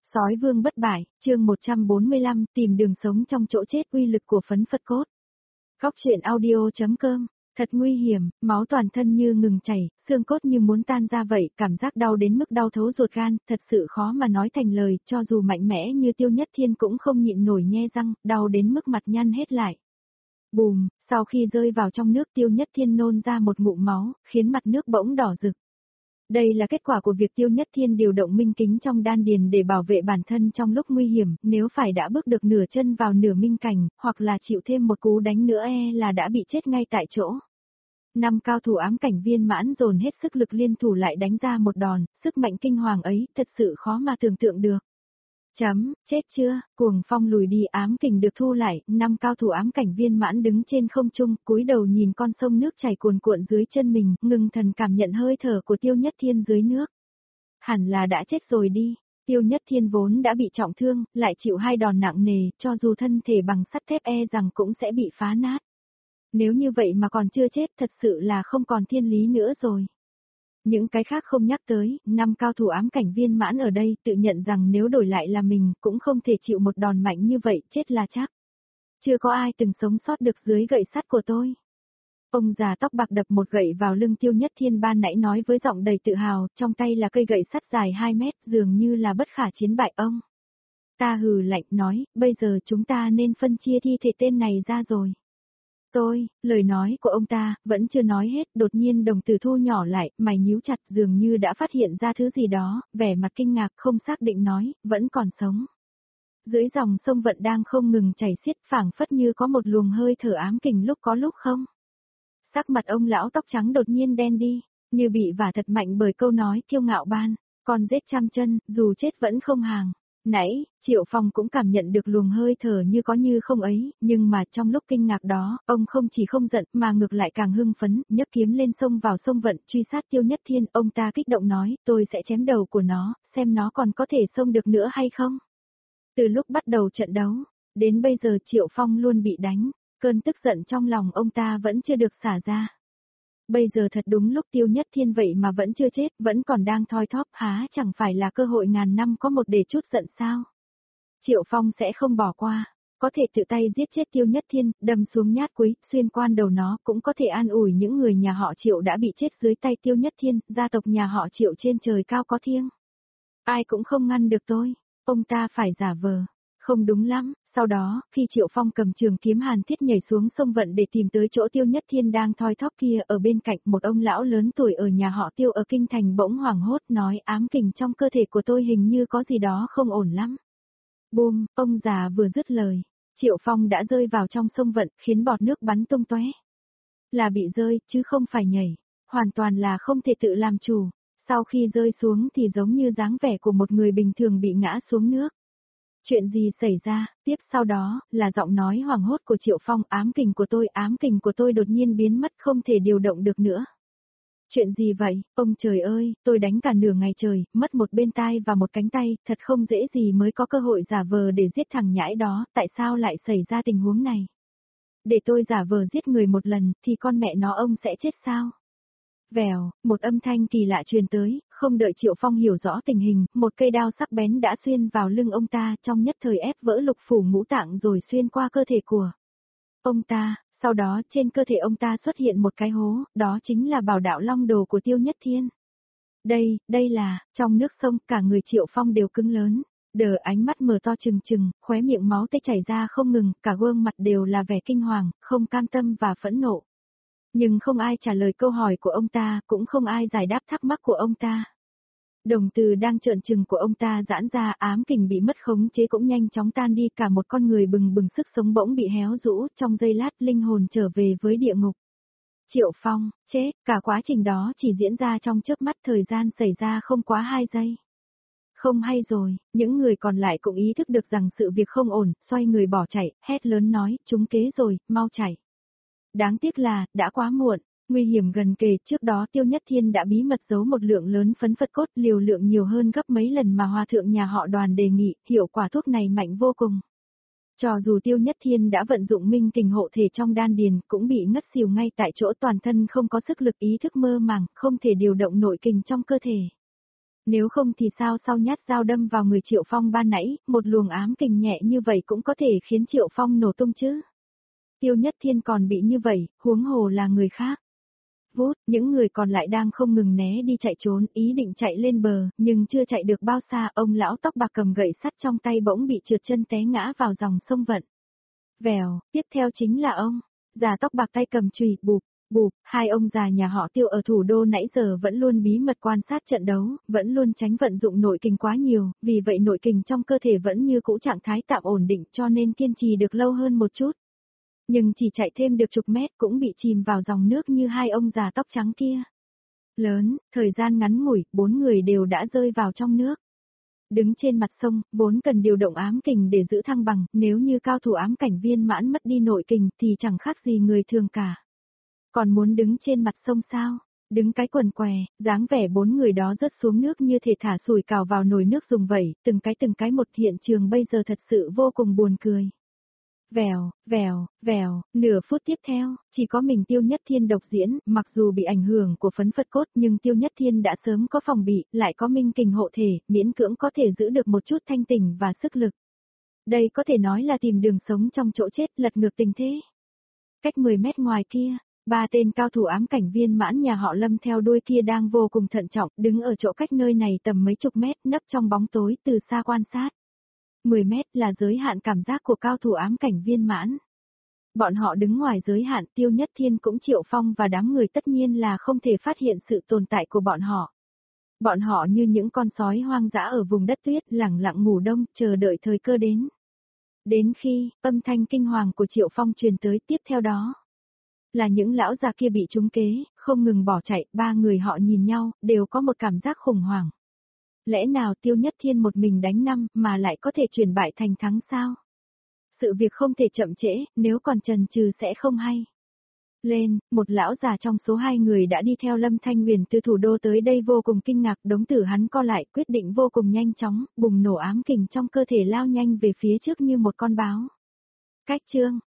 Sói vương bất bại, chương 145, tìm đường sống trong chỗ chết, uy lực của phấn Phật cốt. Góc truyện audio.com, thật nguy hiểm, máu toàn thân như ngừng chảy, xương cốt như muốn tan ra vậy, cảm giác đau đến mức đau thấu ruột gan, thật sự khó mà nói thành lời, cho dù mạnh mẽ như Tiêu Nhất Thiên cũng không nhịn nổi nhe răng, đau đến mức mặt nhăn hết lại. Bùm, sau khi rơi vào trong nước Tiêu Nhất Thiên nôn ra một ngụm máu, khiến mặt nước bỗng đỏ rực. Đây là kết quả của việc Tiêu Nhất Thiên điều động minh kính trong đan điền để bảo vệ bản thân trong lúc nguy hiểm, nếu phải đã bước được nửa chân vào nửa minh cảnh, hoặc là chịu thêm một cú đánh nữa là đã bị chết ngay tại chỗ. 5 cao thủ ám cảnh viên mãn dồn hết sức lực liên thủ lại đánh ra một đòn, sức mạnh kinh hoàng ấy thật sự khó mà tưởng tượng được. Chết chưa, cuồng phong lùi đi, ám kình được thu lại, 5 cao thủ ám cảnh viên mãn đứng trên không trung, cúi đầu nhìn con sông nước chảy cuồn cuộn dưới chân mình, ngưng thần cảm nhận hơi thở của Tiêu Nhất Thiên dưới nước. Hẳn là đã chết rồi đi, Tiêu Nhất Thiên vốn đã bị trọng thương, lại chịu 2 đòn nặng nề, cho dù thân thể bằng sắt thép rằng cũng sẽ bị phá nát. Nếu như vậy mà còn chưa chết thật sự là không còn thiên lý nữa rồi. Những cái khác không nhắc tới, 5 cao thủ ám cảnh viên mãn ở đây tự nhận rằng nếu đổi lại là mình cũng không thể chịu một đòn mạnh như vậy, chết là chắc. Chưa có ai từng sống sót được dưới gậy sắt của tôi. Ông già tóc bạc đập một gậy vào lưng Tiêu Nhất Thiên ban nãy nói với giọng đầy tự hào, trong tay là cây gậy sắt dài 2 mét, dường như là bất khả chiến bại ông. Ta hừ lạnh nói, bây giờ chúng ta nên phân chia thi thể tên này ra rồi. Lời nói của ông ta, vẫn chưa nói hết, đột nhiên đồng tử thu nhỏ lại, mày nhíu chặt dường như đã phát hiện ra thứ gì đó, vẻ mặt kinh ngạc không xác định nói, vẫn còn sống. Dưới dòng sông Vận đang không ngừng chảy xiết phảng phất như có một luồng hơi thở ám kình lúc có lúc không. Sắc mặt ông lão tóc trắng đột nhiên đen đi, như bị vả thật mạnh bởi câu nói kiêu ngạo ban, con giết trăm chân, dù chết vẫn không hàng. Nãy, Triệu Phong cũng cảm nhận được luồng hơi thở như có như không ấy, nhưng mà trong lúc kinh ngạc đó, ông không chỉ không giận mà ngược lại càng hưng phấn, nhấc kiếm lên sông vào sông Vận, truy sát Tiêu Nhất Thiên, ông ta kích động nói, tôi sẽ chém đầu của nó, xem nó còn có thể xông được nữa hay không. Từ lúc bắt đầu trận đấu, đến bây giờ Triệu Phong luôn bị đánh, cơn tức giận trong lòng ông ta vẫn chưa được xả ra. Bây giờ thật đúng lúc Tiêu Nhất Thiên vậy mà vẫn chưa chết, vẫn còn đang thoi thóp, há chẳng phải là cơ hội ngàn năm có một để chút giận sao? Triệu Phong sẽ không bỏ qua, có thể tự tay giết chết Tiêu Nhất Thiên, đâm xuống nhát cuối, xuyên qua đầu nó, cũng có thể an ủi những người nhà họ Triệu đã bị chết dưới tay Tiêu Nhất Thiên, gia tộc nhà họ Triệu trên trời cao có thiêng. Ai cũng không ngăn được tôi, ông ta phải giả vờ. Không đúng lắm, sau đó, khi Triệu Phong cầm trường kiếm hàn thiết nhảy xuống sông Vận để tìm tới chỗ Tiêu Nhất Thiên đang thoi thóp kia, ở bên cạnh một ông lão lớn tuổi ở nhà họ Tiêu ở Kinh Thành bỗng hoảng hốt nói, ám kình trong cơ thể của tôi hình như có gì đó không ổn lắm. Bùm, ông già vừa dứt lời, Triệu Phong đã rơi vào trong sông Vận, khiến bọt nước bắn tung tóe. Là bị rơi, chứ không phải nhảy, hoàn toàn là không thể tự làm chủ, sau khi rơi xuống thì giống như dáng vẻ của một người bình thường bị ngã xuống nước. Chuyện gì xảy ra, tiếp sau đó, là giọng nói hoảng hốt của Triệu Phong, ám kình của tôi đột nhiên biến mất không thể điều động được nữa. Chuyện gì vậy, ông trời ơi, tôi đánh cả nửa ngày trời, mất một bên tai và một cánh tay, thật không dễ gì mới có cơ hội giả vờ để giết thằng nhãi đó, tại sao lại xảy ra tình huống này? Để tôi giả vờ giết người một lần, thì con mẹ nó ông sẽ chết sao? Vèo, một âm thanh kỳ lạ truyền tới, không đợi Triệu Phong hiểu rõ tình hình, một cây đao sắc bén đã xuyên vào lưng ông ta, trong nhất thời ép vỡ lục phủ ngũ tạng rồi xuyên qua cơ thể của ông ta, sau đó trên cơ thể ông ta xuất hiện một cái hố, đó chính là bảo đạo long đồ của Tiêu Nhất Thiên. Đây là, trong nước sông, cả người Triệu Phong đều cứng lớn, ánh mắt mở to trừng trừng, khóe miệng máu tê chảy ra không ngừng, cả gương mặt đều là vẻ kinh hoàng, không cam tâm và phẫn nộ. Nhưng không ai trả lời câu hỏi của ông ta, cũng không ai giải đáp thắc mắc của ông ta. Đồng tử đang trợn trừng của ông ta giãn ra, ám kình bị mất khống chế cũng nhanh chóng tan đi, cả một con người bừng bừng sức sống bỗng bị héo rũ, trong giây lát linh hồn trở về với địa ngục. Triệu Phong, chết, cả quá trình đó chỉ diễn ra trong chớp mắt, thời gian xảy ra không quá 2 giây. Không hay rồi, những người còn lại cũng ý thức được rằng sự việc không ổn, xoay người bỏ chạy, hét lớn nói, trúng kế rồi, mau chạy. Đáng tiếc là, đã quá muộn, nguy hiểm gần kề, trước đó Tiêu Nhất Thiên đã bí mật giấu một lượng lớn phấn Phật cốt, liều lượng nhiều hơn gấp mấy lần mà hòa thượng nhà họ Đoàn đề nghị, hiệu quả thuốc này mạnh vô cùng. Cho dù Tiêu Nhất Thiên đã vận dụng minh kình hộ thể trong đan điền, cũng bị ngất xỉu ngay tại chỗ, toàn thân không có sức lực, ý thức mơ màng, không thể điều động nội kình trong cơ thể. Nếu không thì sao sau nhát dao đâm vào người Triệu Phong ban nãy, một luồng ám kình nhẹ như vậy cũng có thể khiến Triệu Phong nổ tung chứ. Tiêu Nhất Thiên còn bị như vậy, huống hồ là người khác. Vút, những người còn lại đang không ngừng né đi chạy trốn, ý định chạy lên bờ, nhưng chưa chạy được bao xa, ông lão tóc bạc cầm gậy sắt trong tay bỗng bị trượt chân té ngã vào dòng sông Vận. Vèo, tiếp theo chính là ông, già tóc bạc tay cầm chùy, bụp, bụp, hai ông già nhà họ Tiêu ở thủ đô nãy giờ vẫn luôn bí mật quan sát trận đấu, vẫn luôn tránh vận dụng nội kình quá nhiều, vì vậy nội kình trong cơ thể vẫn như cũ trạng thái tạm ổn định cho nên kiên trì được lâu hơn một chút. Nhưng chỉ chạy thêm được chục mét cũng bị chìm vào dòng nước như hai ông già tóc trắng kia. Lớn, thời gian ngắn ngủi, 4 người đều đã rơi vào trong nước. Đứng trên mặt sông, vốn cần điều động ám kình để giữ thăng bằng, nếu như cao thủ ám cảnh viên mãn mất đi nội kình thì chẳng khác gì người thường cả. Còn muốn đứng trên mặt sông sao? Đứng cái quần què, dáng vẻ 4 người đó rớt xuống nước như thể thả sủi cảo vào nồi nước dùng vậy, từng cái một, hiện trường bây giờ thật sự vô cùng buồn cười. Vèo, vèo, vèo, nửa phút tiếp theo, chỉ có mình Tiêu Nhất Thiên độc diễn, mặc dù bị ảnh hưởng của phấn phất cốt nhưng Tiêu Nhất Thiên đã sớm có phòng bị, lại có minh kình hộ thể, miễn cưỡng có thể giữ được một chút thanh tỉnh và sức lực. Đây có thể nói là tìm đường sống trong chỗ chết, lật ngược tình thế. Cách 10 mét ngoài kia, 3 tên cao thủ ám cảnh viên mãn nhà họ Lâm theo đuôi kia đang vô cùng thận trọng, đứng ở chỗ cách nơi này tầm mấy chục mét, nấp trong bóng tối từ xa quan sát. 10 mét là giới hạn cảm giác của cao thủ ám cảnh viên mãn. Bọn họ đứng ngoài giới hạn, Tiêu Nhất Thiên cũng Triệu Phong và đám người tất nhiên là không thể phát hiện sự tồn tại của bọn họ. Bọn họ như những con sói hoang dã ở vùng đất tuyết, lẳng lặng ngủ đông, chờ đợi thời cơ đến. Đến khi, âm thanh kinh hoàng của Triệu Phong truyền tới, tiếp theo đó là những lão già kia bị trúng kế, không ngừng bỏ chạy, 3 người họ nhìn nhau, đều có một cảm giác khủng hoảng. Lẽ nào Tiêu Nhất Thiên một mình đánh 5 mà lại có thể chuyển bại thành thắng sao? Sự việc không thể chậm trễ, nếu còn chần chừ sẽ không hay. Lên, một lão già trong số 2 người đã đi theo Lâm Thanh Huyền từ thủ đô tới đây vô cùng kinh ngạc, đống tử hắn co lại, quyết định vô cùng nhanh chóng, bùng nổ ám kình trong cơ thể lao nhanh về phía trước như một con báo. Cách chương